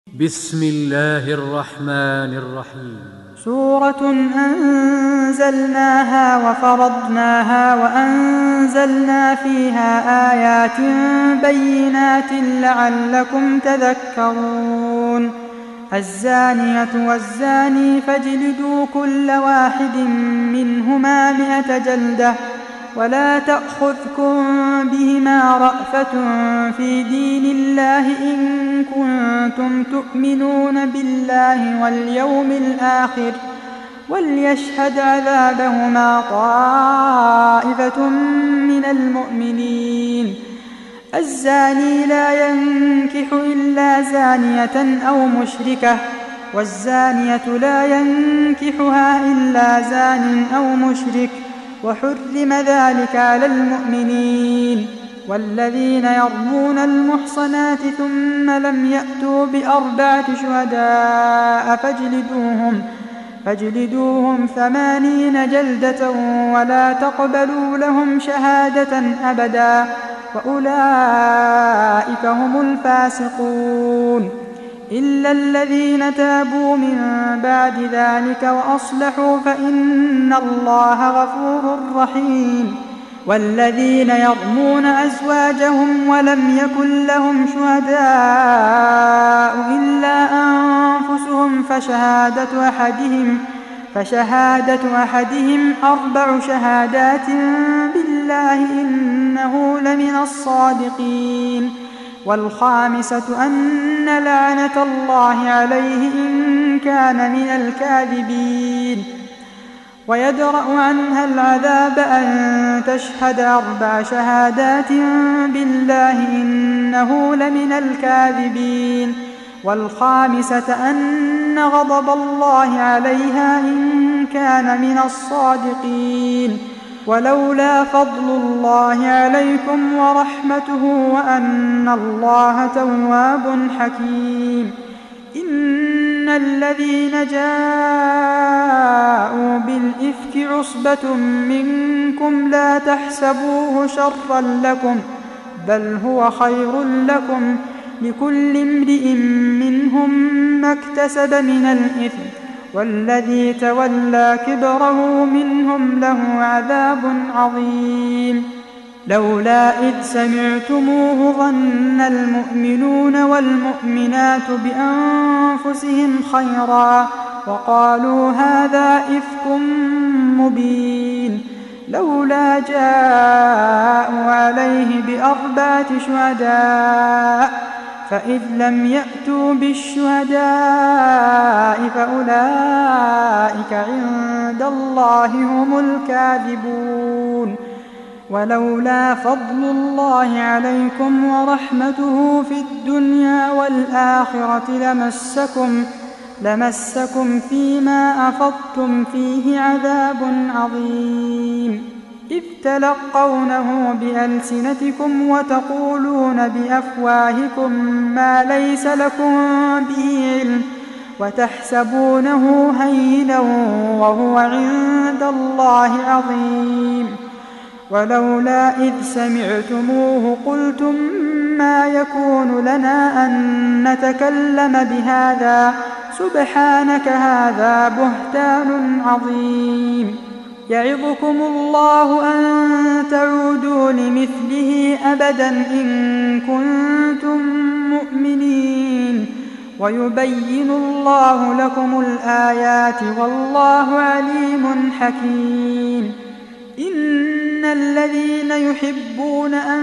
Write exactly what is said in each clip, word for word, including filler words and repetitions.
بسم الله الرحمن الرحيم. سورة أنزلناها وفرضناها وأنزلنا فيها آيات بينات لعلكم تذكرون. الزانية والزاني فاجلدوا كل واحد منهما مئة جلدة ولا تأخذكم بهما رأفة في دين الله إن كنتم تؤمنون بالله واليوم الآخر وليشهد عذابهما طائفة من المؤمنين. الزاني لا ينكح إلا زانية أو مشركة والزانية لا ينكحها إلا زان أو مشرك وحرم ذلك على المؤمنين. والذين يرمون المحصنات ثم لم يأتوا بأربعة شهداء فاجلدوهم, فاجلدوهم ثمانين جلدة ولا تقبلوا لهم شهادة أبدا وأولئك هم الفاسقون. إلا الذين تابوا من بعد ذلك وأصلحوا فإن الله غفور رحيم. والذين يرمون أزواجهم ولم يكن لهم شهداء إلا أنفسهم فشهادة أحدهم, فشهادة أحدهم أربع شهادات بالله إنه لمن الصادقين. والخامسة أن لعنة الله عليه إن كان من الكاذبين. ويدرأ عنها العذاب أن تشهد أربع شهادات بالله إنه لمن الكاذبين. والخامسة أن غضب الله عليها إن كان من الصادقين. ولولا فضل الله عليكم ورحمته وأن الله تواب حكيم. إن الذين جاءوا بالإفك عصبة منكم لا تحسبوه شرا لكم بل هو خير لكم لكل امرئ منهم ما اكتسب من الإثم والذي تولى كبره منهم له عذاب عظيم. لولا إذ سمعتموه ظن المؤمنون والمؤمنات بأنفسهم خيرا وقالوا هذا إفك مبين. لولا جاءوا عليه بأربعة شهداء فإذ لم يأتوا بالشهداء فأولئك عند الله هم الكاذبون. ولولا فضل الله عليكم ورحمته في الدنيا والآخرة لمسكم, لمسكم فيما أفضتم فيه عذاب عظيم. إذ تلقونه بألسنتكم وتقولون بأفواهكم ما ليس لكم به علم وتحسبونه هينا وهو عند الله عظيم. ولولا إذ سمعتموه قلتم ما يكون لنا أن نتكلم بهذا سبحانك هذا بهتان عظيم. يعظكم الله أن تعودوا لمثله أبدا إن كنتم مؤمنين ويبين الله لكم الآيات والله عليم حكيم. إن الذين يحبون أن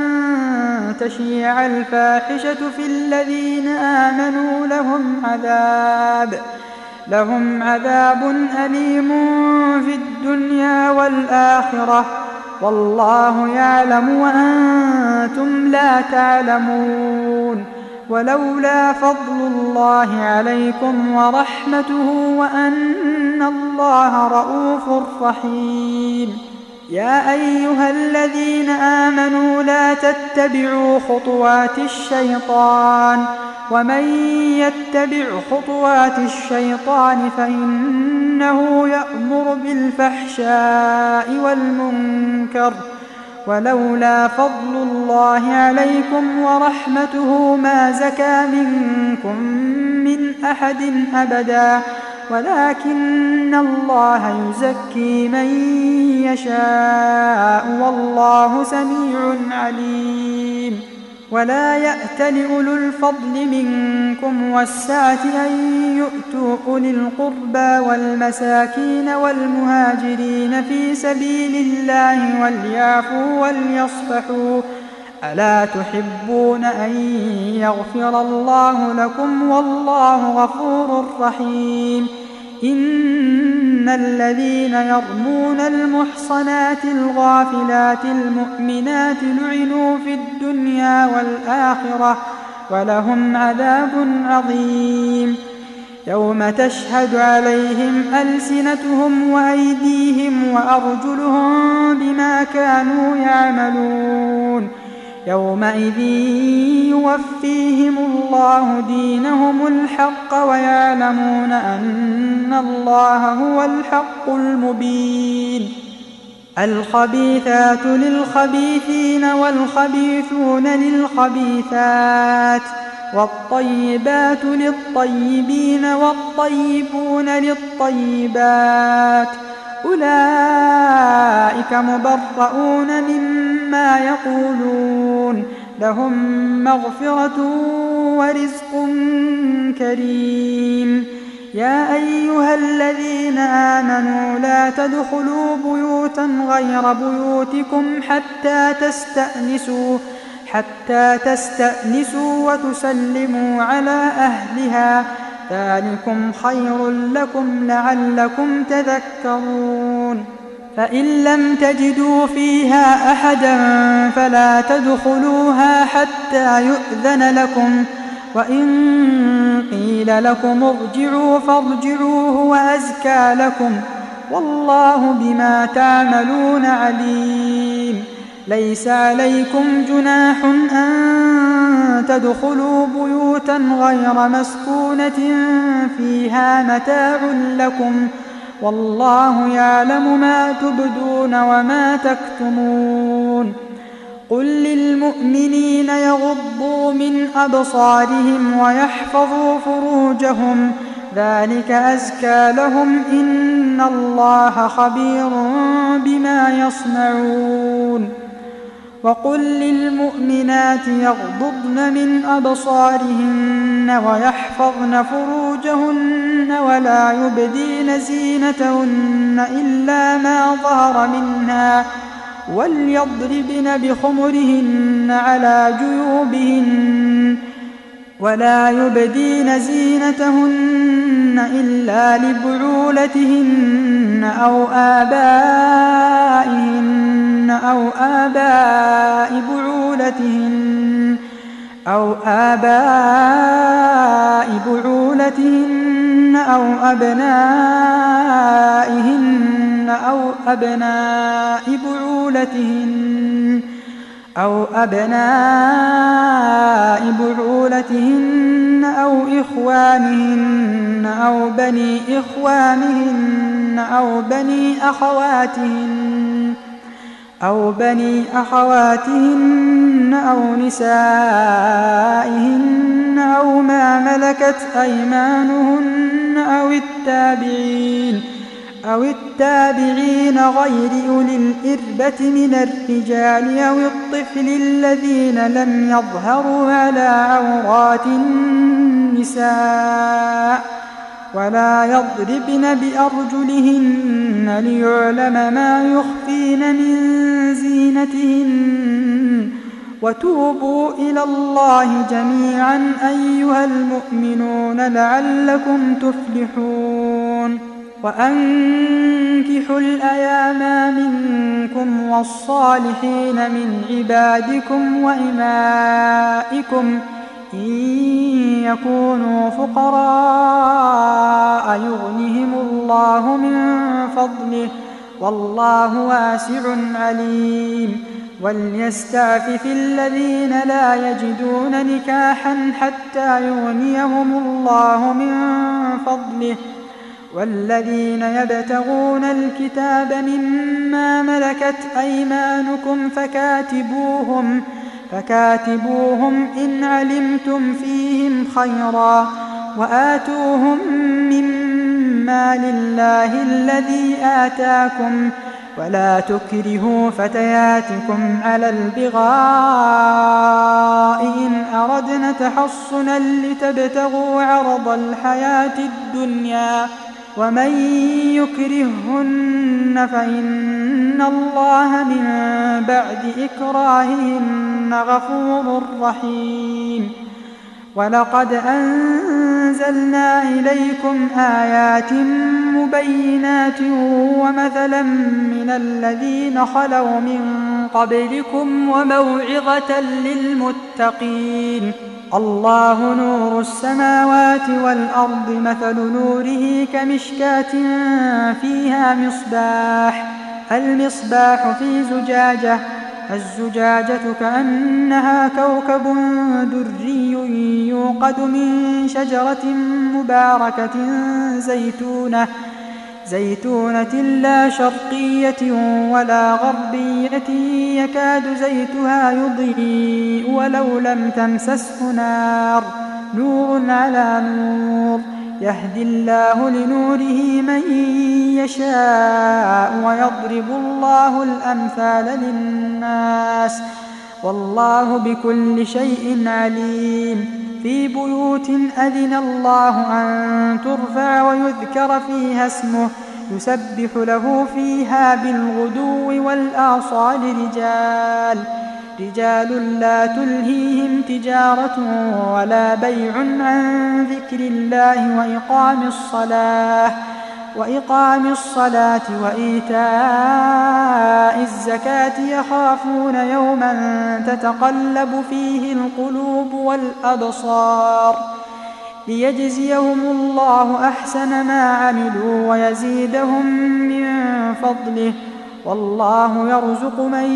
تشيع الفاحشة في الذين آمنوا لهم عذاب لهم عذاب أليم في الدنيا والآخرة والله يعلم وأنتم لا تعلمون. ولولا فضل الله عليكم ورحمته وأن الله رءوف رحيم. يا أيها الذين آمنوا لا تتبعوا خطوات الشيطان ومن يتبع خطوات الشيطان فإنه يأمر بالفحشاء والمنكر ولولا فضل الله عليكم ورحمته ما زكى منكم من أحد أبدا ولكن الله يزكي من يشاء والله سميع عليم. ولا يأتل أولو الفضل منكم والسعة أن يؤتوا أولي القربى والمساكين والمهاجرين في سبيل الله وليعفوا وليصفحوا ألا تحبون أن يغفر الله لكم والله غفور رحيم. إن الذين يرمون المحصنات الغافلات المؤمنات لعنوا في الدنيا والآخرة ولهم عذاب عظيم. يوم تشهد عليهم ألسنتهم وأيديهم وأرجلهم بما كانوا يعملون يومئذ يوفيهم الله دينهم الحق ويعلمون أن الله هو الحق المبين. الخبيثات للخبيثين والخبيثون للخبيثات والطيبات للطيبين والطيبون للطيبات أولئك مبرؤون مما يقولون لهم مغفرة ورزق كريم. يا أيها الذين آمنوا لا تدخلوا بيوتا غير بيوتكم حتى تستأنسوا حتى تستأنسوا وتسلموا على أهلها ذلكم خير لكم لعلكم تذكرون. فإن لم تجدوا فيها أحدا فلا تدخلوها حتى يؤذن لكم وإن قيل لكم ارجعوا فارجعوا هو أزكى لكم والله بما تعملون عليم. ليس عليكم جناح أن تدخلوا بيوتا غير مسكونة فيها متاع لكم والله يعلم ما تبدون وما تكتمون. قل للمؤمنين يغضوا من أبصارهم ويحفظوا فروجهم ذلك أزكى لهم إن الله خبير بما يصنعون. وقل للمؤمنات يغضضن من أبصارهن ويحفظن فروجهن ولا يبدين زينتهن إلا ما ظهر منها وليضربن بخمرهن على جيوبهن ولا يبدين زينتهن إلا لبعولتهن أو آبائهن أو آباء بعولتهن أو آباء بعولتهن أو أبنائهن أو أبناء بعولتهن أو أبناء بعولتهن أو إخوانهن أو بني إخوانهن أو بني أخواتهن أو بني أخواتهن أو نسائهن أو ما ملكت أيمانهن أو التابعين أو التابعين غير أولي الإربة من الرجال أو الطفل الذين لم يظهروا على عورات النساء ولا يضربن بأرجلهن ليعلم ما يخفين من زينتهن وتوبوا إلى الله جميعا أيها المؤمنون لعلكم تفلحون. وأنكحوا الأيام منكم والصالحين من عبادكم وإمائكم إن يكونوا فقراء يغنهم الله من فضله والله واسع عليم. وليستعفف الذين لا يجدون نكاحا حتى يغنيهم الله من فضله والذين يبتغون الكتاب مما ملكت أيمانكم فكاتبوهم فكاتبوهم إن علمتم فيهم خيرا وآتوهم مما لله الذي آتاكم ولا تكرهوا فتياتكم على البغاء إن أردنا تحصنا لتبتغوا عرض الحياة الدنيا ومن يكرههن فإن الله من بعد إكراههن غفور رحيم. ولقد أنزلنا إليكم آيات مبينات ومثلا من الذين خلوا من قبلكم وموعظة للمتقين. الله نور السماوات والأرض مثل نوره كمشكاة فيها مصباح المصباح في زجاجة الزجاجة كأنها كوكب دري يوقد من شجرة مباركة زيتونة زيتونة لا شرقية ولا غربية يكاد زيتها يضيء ولو لم تمسسه نار نور على نور يهدي الله لنوره من يشاء ويضرب الله الأمثال للناس والله بكل شيء عليم. في بيوت أذن الله أن ترفع ويذكر فيها اسمه يسبح له فيها بالغدو والآصال رجال رجال لا تلهيهم تجارة ولا بيع عن ذكر الله وإقام الصلاة وإقام الصلاة وإيتاء الزكاة يخافون يوما تتقلب فيه القلوب والأبصار ليجزيهم الله أحسن ما عملوا ويزيدهم من فضله والله يرزق من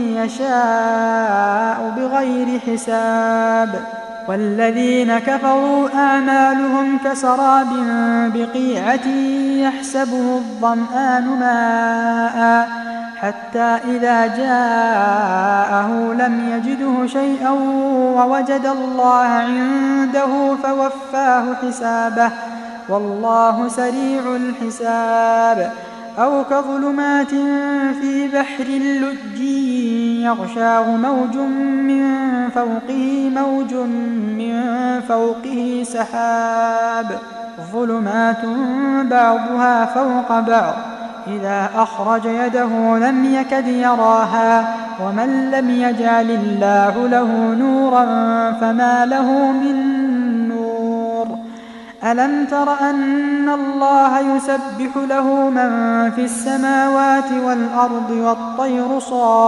يشاء بغير حساب. والذين كفروا أعمالهم كسراب بقيعة يحسبه الظمآن ماء حتى إذا جاءه لم يجده شيئا ووجد الله عنده فوفاه حسابه والله سريع الحساب. أو كظلمات في بحر لجي يغشاه موج من فوقه موج من فوقه سحاب ظلمات بعضها فوق بعض إذا أخرج يده لم يكد يراها ومن لم يجعل الله له نورا فما له من نور. ألم تر أن الله يسبح له من في السماوات والأرض والطير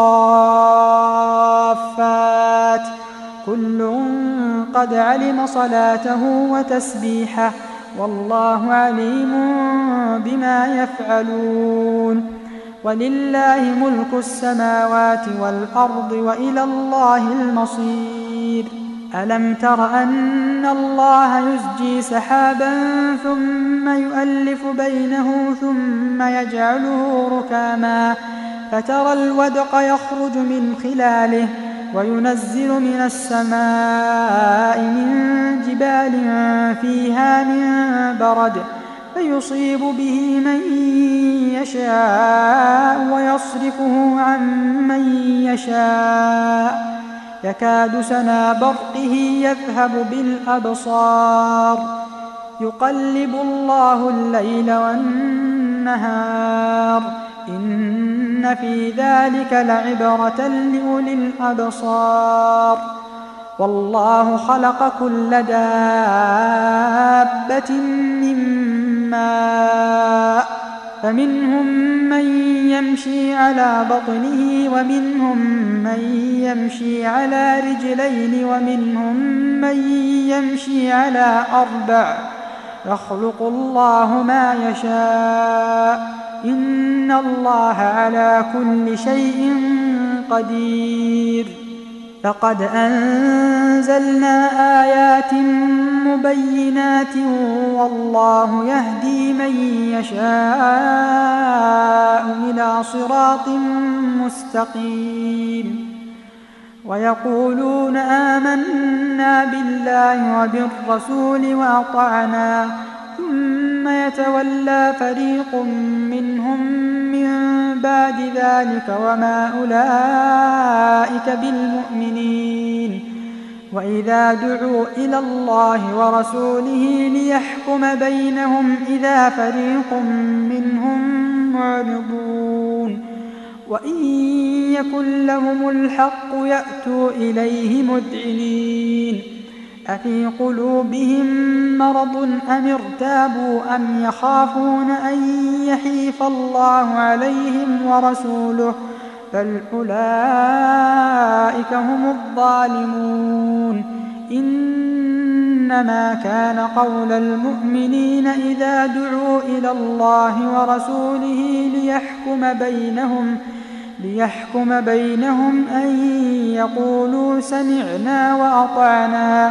صافات كل قد علم صلاته وتسبيحه والله عليم بما يفعلون. ولله ملك السماوات والأرض وإلى الله المصير. ألم تر أن الله يزجي سحابا ثم يؤلف بينه ثم يجعله ركاما فترى الودق يخرج من خلاله وينزل من السماء من جبال فيها من برد فيصيب به من يشاء ويصرفه عن من يشاء يكاد سنا برقه يذهب بالأبصار يقلب الله الليل والنهار إن في ذلك لعبرة لأولي الأبصار. والله خلق كل دابة من ماء فمنهم من يمشي على بطنه ومنهم من يمشي على رجلين ومنهم من يمشي على أربع يخلق الله ما يشاء إن الله على كل شيء قدير. لقد أنزلنا آيات مبينات والله يهدي من يشاء إلى صراط مستقيم ويقولون آمنا بالله وبالرسول وأطعنا ثم يتولى فريق منهم من بعد ذلك وما أولئك بالمؤمنين وإذا دعوا إلى الله ورسوله ليحكم بينهم إذا فريق منهم معرضون وإن يكن لهم الحق يأتوا إليه مذعنين أفي قلوبهم مرض أم ارتابوا أم يخافون أن يحيف الله عليهم ورسوله بل أولئك هم الظالمون إنما كان قول المؤمنين إذا دعوا إلى الله ورسوله ليحكم بينهم ليحكم بينهم أن يقولوا سمعنا وأطعنا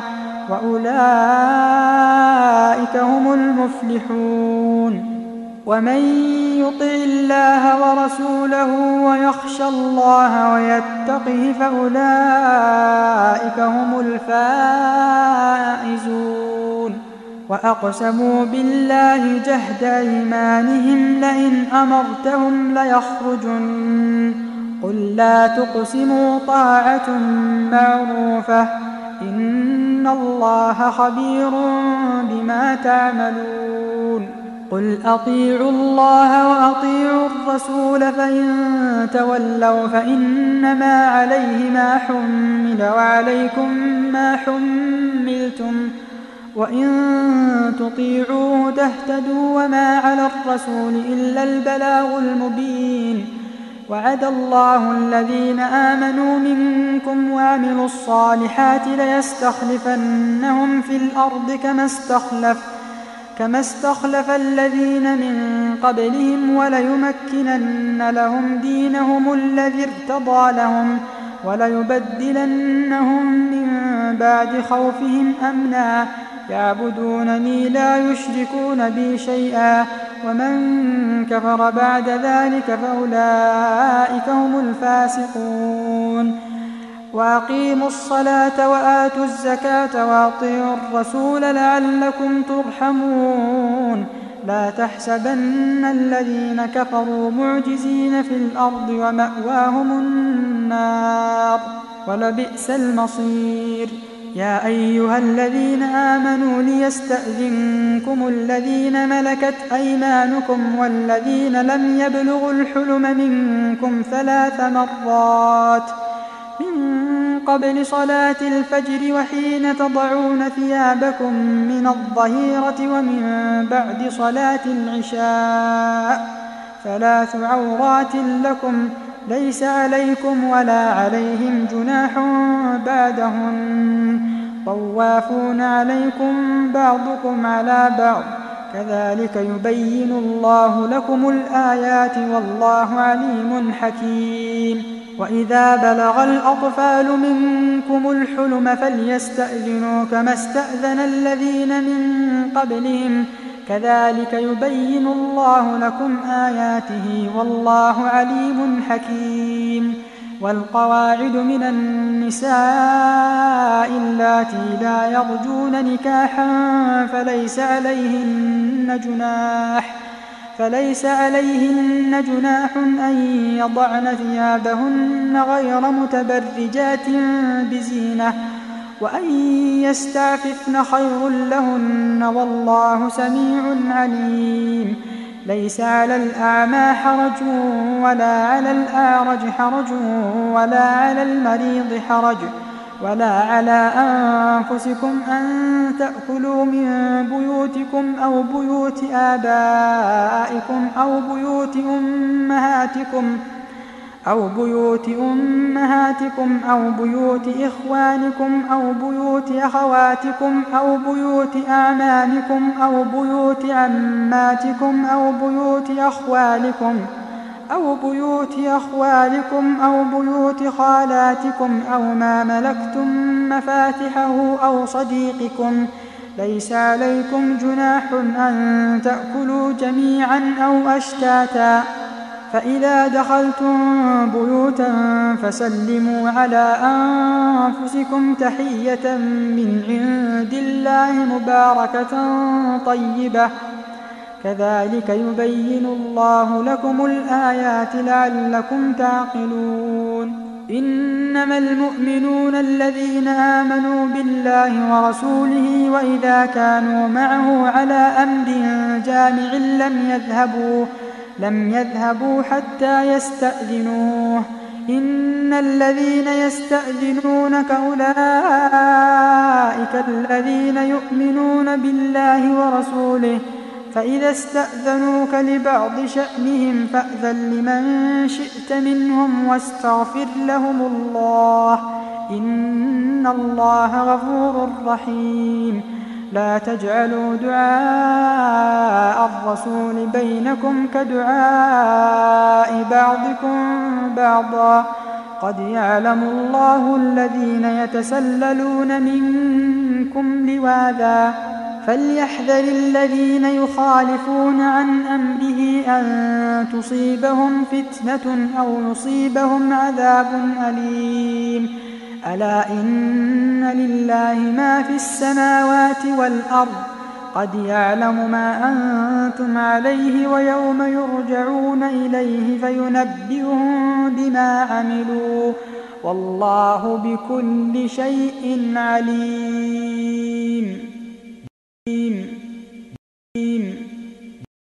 وأولئك هم المفلحون ومن يطع الله ورسوله ويخشى الله ويتقه فأولئك هم الفائزون وأقسموا بالله جهد أيمانهم لئن أمرتهم ليخرجن قل لا تقسموا طاعة معروفة إن الله خبير بما تعملون قل أطيعوا الله وأطيعوا الرسول فإن تولوا فإنما عليه ما حمل وعليكم ما حملتم وإن تطيعوه تهتدوا وما على الرسول إلا البلاغ المبين وعد الله الذين آمنوا منكم وعملوا الصالحات ليستخلفنهم في الأرض كما استخلف كما استخلف الذين من قبلهم وليمكنن لهم دينهم الذي ارتضى لهم وليبدلنهم من بعد خوفهم أمنا يعبدونني لا يشركون بي شيئا ومن كفر بعد ذلك فأولئك هم الفاسقون وأقيموا الصلاة وآتوا الزكاة وأطيعوا الرسول لعلكم ترحمون لا تحسبن الذين كفروا معجزين في الأرض ومأواهم النار ولبئس المصير يا أيها الذين آمنوا ليستأذنكم الذين ملكت أيمانكم والذين لم يبلغوا الحلم منكم ثلاث مرات من قبل صلاة الفجر وحين تضعون ثيابكم من الظهيرة ومن بعد صلاة العشاء ثلاث عورات لكم ليس عليكم ولا عليهم جناح بعدهن طوافون عليكم بعضكم على بعض كذلك يبين الله لكم الآيات والله عليم حكيم وإذا بلغ الأطفال منكم الحلم فليستأذنوا كما استأذن الذين من قبلهم كذلك يبين الله لكم آياته والله عليم حكيم والقواعد من النساء اللاتي لا يرجون نكاحا فليس عليهن جناح فليس عليهن جناح أن يضعن ثيابهن غير متبرجات بزينة وأن يستعففن خير لهن والله سميع عليم ليس على الأعمى حرج ولا على الأعرج حرج ولا على المريض حرج ولا على أنفسكم أن تأكلوا من بيوتكم أو بيوت آبائكم أو بيوت أمهاتكم أو بيوت أمهاتكم أو بيوت إخوانكم أو بيوت أخواتكم أو بيوت أعمامكم أو بيوت عماتكم أو بيوت أخوالكم أو بيوت أخوالكم أو بيوت خالاتكم أو ما ملكتم مفاتحه أو صديقكم، ليس عليكم جناح أن تأكلوا جميعا أو أشتاتا، فإذا دخلتم بيوتا فسلموا على أنفسكم تحية من عند الله مباركة طيبة، كذلك يبين الله لكم الآيات لعلكم تعقلون. إنما المؤمنون الذين آمنوا بالله ورسوله وإذا كانوا معه على أمر جامع لم يذهبوا لم يذهبوا حتى يستأذنوه. إن الذين يستأذنونك أولئك الذين يؤمنون بالله ورسوله، فإذا استأذنوك لبعض شأنهم فأذن لمن شئت منهم واستغفر لهم الله، إن الله غفور رحيم. لا تجعلوا دعاء الرسول بينكم كدعاء بعضكم بعضا، قد يعلم الله الذين يتسللون منكم لواذا، فليحذر الذين يخالفون عن أمره أن تصيبهم فتنة أو يصيبهم عذاب أليم. ألا إن لله ما في السماوات والأرض، قد يعلم ما أنتم عليه ويوم يرجعون إليه فينبئهم بما عملوا، والله بكل شيء عليم.